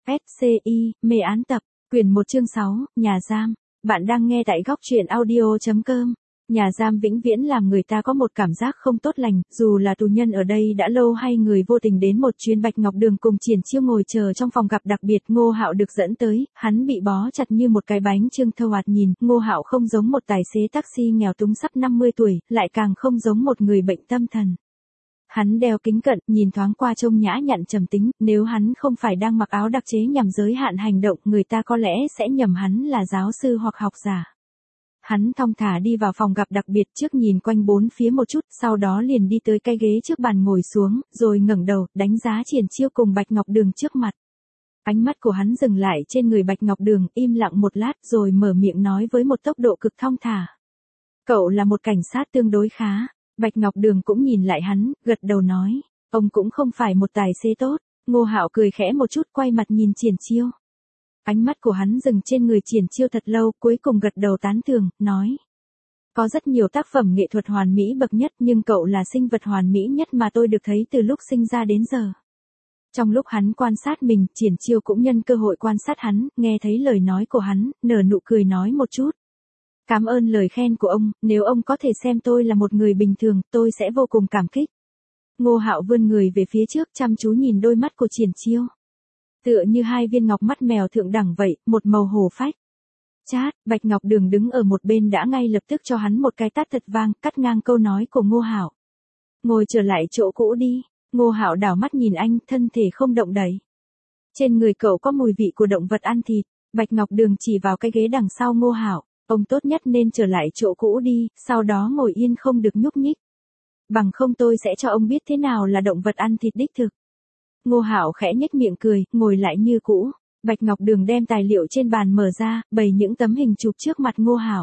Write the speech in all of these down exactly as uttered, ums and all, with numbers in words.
ét xê i, mê án tập, quyển một chương sáu, nhà giam. Bạn đang nghe tại góc truyện audio chấm com. Nhà giam vĩnh viễn làm người ta có một cảm giác không tốt lành, dù là tù nhân ở đây đã lâu hay người vô tình đến một chuyến. Bạch Ngọc Đường cùng Triển Chiêu ngồi chờ trong phòng gặp đặc biệt. Ngô Hạo được dẫn tới, hắn bị bó chặt như một cái bánh chưng thô hoạt. Nhìn, Ngô Hạo không giống một tài xế taxi nghèo túng sắp năm mươi tuổi, lại càng không giống một người bệnh tâm thần. Hắn đeo kính cận, nhìn thoáng qua trông nhã nhặn trầm tính, nếu hắn không phải đang mặc áo đặc chế nhằm giới hạn hành động, người ta có lẽ sẽ nhầm hắn là giáo sư hoặc học giả. Hắn thong thả đi vào phòng gặp đặc biệt, trước nhìn quanh bốn phía một chút, sau đó liền đi tới cái ghế trước bàn ngồi xuống, rồi ngẩng đầu, đánh giá Triển Chiêu cùng Bạch Ngọc Đường trước mặt. Ánh mắt của hắn dừng lại trên người Bạch Ngọc Đường, im lặng một lát rồi mở miệng nói với một tốc độ cực thong thả. Cậu là một cảnh sát tương đối khá. Bạch Ngọc Đường cũng nhìn lại hắn, gật đầu nói, ông cũng không phải một tài xế tốt. Ngô Hạo cười khẽ một chút, quay mặt nhìn Triển Chiêu. Ánh mắt của hắn dừng trên người Triển Chiêu thật lâu, cuối cùng gật đầu tán thưởng, nói. Có rất nhiều tác phẩm nghệ thuật hoàn mỹ bậc nhất, nhưng cậu là sinh vật hoàn mỹ nhất mà tôi được thấy từ lúc sinh ra đến giờ. Trong lúc hắn quan sát mình, Triển Chiêu cũng nhân cơ hội quan sát hắn, nghe thấy lời nói của hắn, nở nụ cười nói một chút. Cảm ơn lời khen của ông, nếu ông có thể xem tôi là một người bình thường, tôi sẽ vô cùng cảm kích. Ngô Hạo vươn người về phía trước, chăm chú nhìn đôi mắt của Triển Chiêu. Tựa như hai viên ngọc mắt mèo thượng đẳng vậy, một màu hổ phách. Chát, Bạch Ngọc Đường đứng ở một bên đã ngay lập tức cho hắn một cái tát thật vang, cắt ngang câu nói của Ngô Hạo. Ngồi trở lại chỗ cũ đi. Ngô Hạo đảo mắt nhìn anh, thân thể không động đậy. Trên người cậu có mùi vị của động vật ăn thịt. Bạch Ngọc Đường chỉ vào cái ghế đằng sau Ngô Hạo. Ông tốt nhất nên trở lại chỗ cũ đi, sau đó ngồi yên không được nhúc nhích. Bằng không tôi sẽ cho ông biết thế nào là động vật ăn thịt đích thực. Ngô Hạo khẽ nhếch miệng cười, ngồi lại như cũ. Bạch Ngọc Đường đem tài liệu trên bàn mở ra, bày những tấm hình chụp trước mặt Ngô Hạo.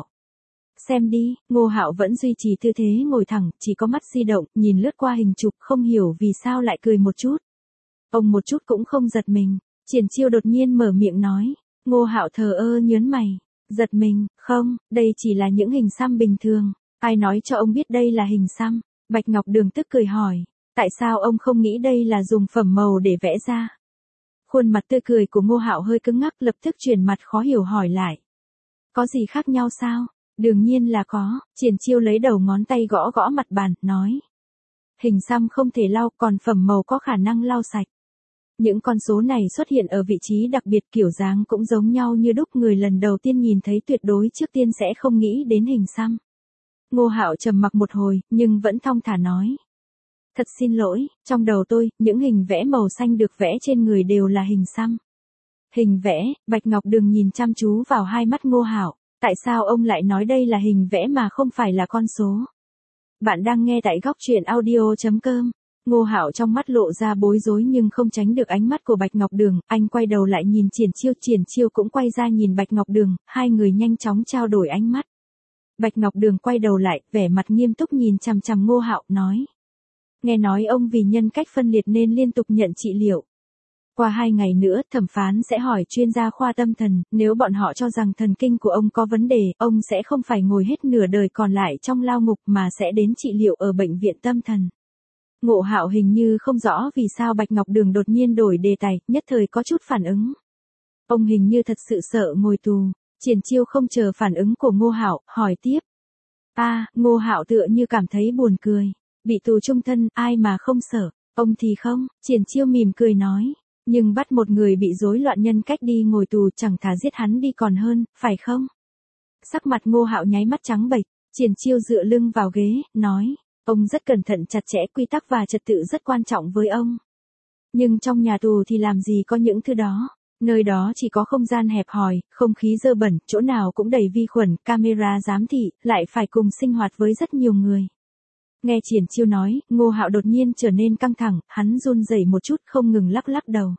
Xem đi. Ngô Hạo vẫn duy trì tư thế ngồi thẳng, chỉ có mắt di động, nhìn lướt qua hình chụp, không hiểu vì sao lại cười một chút. Ông một chút cũng không giật mình. Triển Chiêu đột nhiên mở miệng nói. Ngô Hạo thờ ơ nhớn mày. Giật mình, không, đây chỉ là những hình xăm bình thường. Ai nói cho ông biết đây là hình xăm? Bạch Ngọc Đường tức cười hỏi. Tại sao ông không nghĩ đây là dùng phẩm màu để vẽ ra? Khuôn mặt tươi cười của Ngô Hạo hơi cứng ngắc, lập tức chuyển mặt khó hiểu hỏi lại. Có gì khác nhau sao? Đương nhiên là có. Triển Chiêu lấy đầu ngón tay gõ gõ mặt bàn, nói. Hình xăm không thể lau, còn phẩm màu có khả năng lau sạch. Những con số này xuất hiện ở vị trí đặc biệt, kiểu dáng cũng giống nhau như đúc, người lần đầu tiên nhìn thấy tuyệt đối trước tiên sẽ không nghĩ đến hình xăm. Ngô Hạo trầm mặc một hồi, nhưng vẫn thong thả nói. Thật xin lỗi, trong đầu tôi, những hình vẽ màu xanh được vẽ trên người đều là hình xăm. Hình vẽ. Bạch Ngọc Đường nhìn chăm chú vào hai mắt Ngô Hạo. Tại sao ông lại nói đây là hình vẽ mà không phải là con số? Bạn đang nghe tại góc truyện audio chấm com. Ngô Hạo trong mắt lộ ra bối rối nhưng không tránh được ánh mắt của Bạch Ngọc Đường, anh quay đầu lại nhìn Triển Chiêu, Triển Chiêu cũng quay ra nhìn Bạch Ngọc Đường, hai người nhanh chóng trao đổi ánh mắt. Bạch Ngọc Đường quay đầu lại, vẻ mặt nghiêm túc nhìn chằm chằm Ngô Hạo, nói. Nghe nói ông vì nhân cách phân liệt nên liên tục nhận trị liệu. Qua hai ngày nữa, thẩm phán sẽ hỏi chuyên gia khoa tâm thần, nếu bọn họ cho rằng thần kinh của ông có vấn đề, ông sẽ không phải ngồi hết nửa đời còn lại trong lao ngục mà sẽ đến trị liệu ở bệnh viện tâm thần. Ngô Hạo hình như không rõ vì sao Bạch Ngọc Đường đột nhiên đổi đề tài, nhất thời có chút phản ứng. Ông hình như thật sự sợ ngồi tù. Triển Chiêu không chờ phản ứng của Ngô Hạo, hỏi tiếp. A, à, Ngô Hạo tựa như cảm thấy buồn cười. Bị tù chung thân, ai mà không sợ, ông thì không. Triển Chiêu mỉm cười nói. Nhưng bắt một người bị rối loạn nhân cách đi ngồi tù chẳng thà giết hắn đi còn hơn, phải không? Sắc mặt Ngô Hạo nháy mắt trắng bệch. Triển Chiêu dựa lưng vào ghế, nói. Ông rất cẩn thận chặt chẽ, quy tắc và trật tự rất quan trọng với ông. Nhưng trong nhà tù thì làm gì có những thứ đó. Nơi đó chỉ có không gian hẹp hòi, không khí dơ bẩn, chỗ nào cũng đầy vi khuẩn, camera giám thị, lại phải cùng sinh hoạt với rất nhiều người. Nghe Triển Chiêu nói, Ngô Hạo đột nhiên trở nên căng thẳng, hắn run rẩy một chút, không ngừng lắc lắc đầu.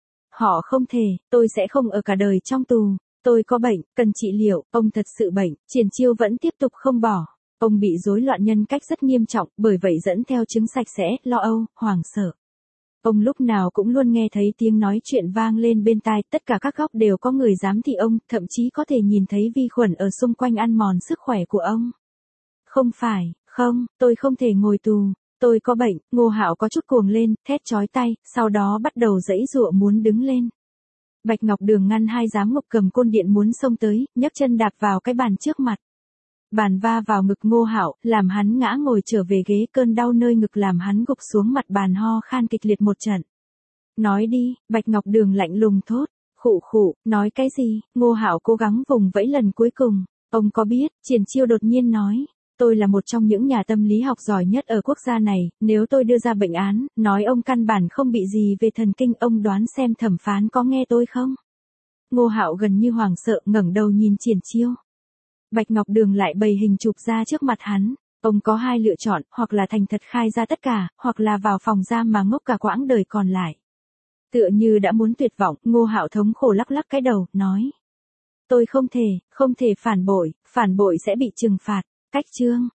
Họ không thể, tôi sẽ không ở cả đời trong tù. Tôi có bệnh, cần trị liệu, ông thật sự bệnh. Triển Chiêu vẫn tiếp tục không bỏ. Ông bị rối loạn nhân cách rất nghiêm trọng, bởi vậy dẫn theo chứng sạch sẽ, lo âu, hoảng sợ. Ông lúc nào cũng luôn nghe thấy tiếng nói chuyện vang lên bên tai, tất cả các góc đều có người giám thị ông, thậm chí có thể nhìn thấy vi khuẩn ở xung quanh ăn mòn sức khỏe của ông. Không phải, không, tôi không thể ngồi tù, tôi có bệnh. Ngô Hạo có chút cuồng lên, thét chói tai, sau đó bắt đầu giãy giụa muốn đứng lên. Bạch Ngọc Đường ngăn hai giám ngục cầm côn điện muốn xông tới, nhấc chân đạp vào cái bàn trước mặt. Bàn va vào ngực Ngô Hạo, làm hắn ngã ngồi trở về ghế, cơn đau nơi ngực làm hắn gục xuống mặt bàn ho khan kịch liệt một trận. Nói đi, Bạch Ngọc Đường lạnh lùng thốt. Khụ khụ, nói cái gì? Ngô Hạo cố gắng vùng vẫy lần cuối cùng. Ông có biết, Triển Chiêu đột nhiên nói. Tôi là một trong những nhà tâm lý học giỏi nhất ở quốc gia này, nếu tôi đưa ra bệnh án, nói ông căn bản không bị gì về thần kinh, ông đoán xem thẩm phán có nghe tôi không? Ngô Hạo gần như hoảng sợ ngẩng đầu nhìn Triển Chiêu. Bạch Ngọc Đường lại bày hình chụp ra trước mặt hắn. Ông có hai lựa chọn, hoặc là thành thật khai ra tất cả, hoặc là vào phòng giam mà ngốc cả quãng đời còn lại. Tựa như đã muốn tuyệt vọng, Ngô Hạo thống khổ lắc lắc cái đầu, nói. Tôi không thể, không thể phản bội, phản bội sẽ bị trừng phạt. Cách chương.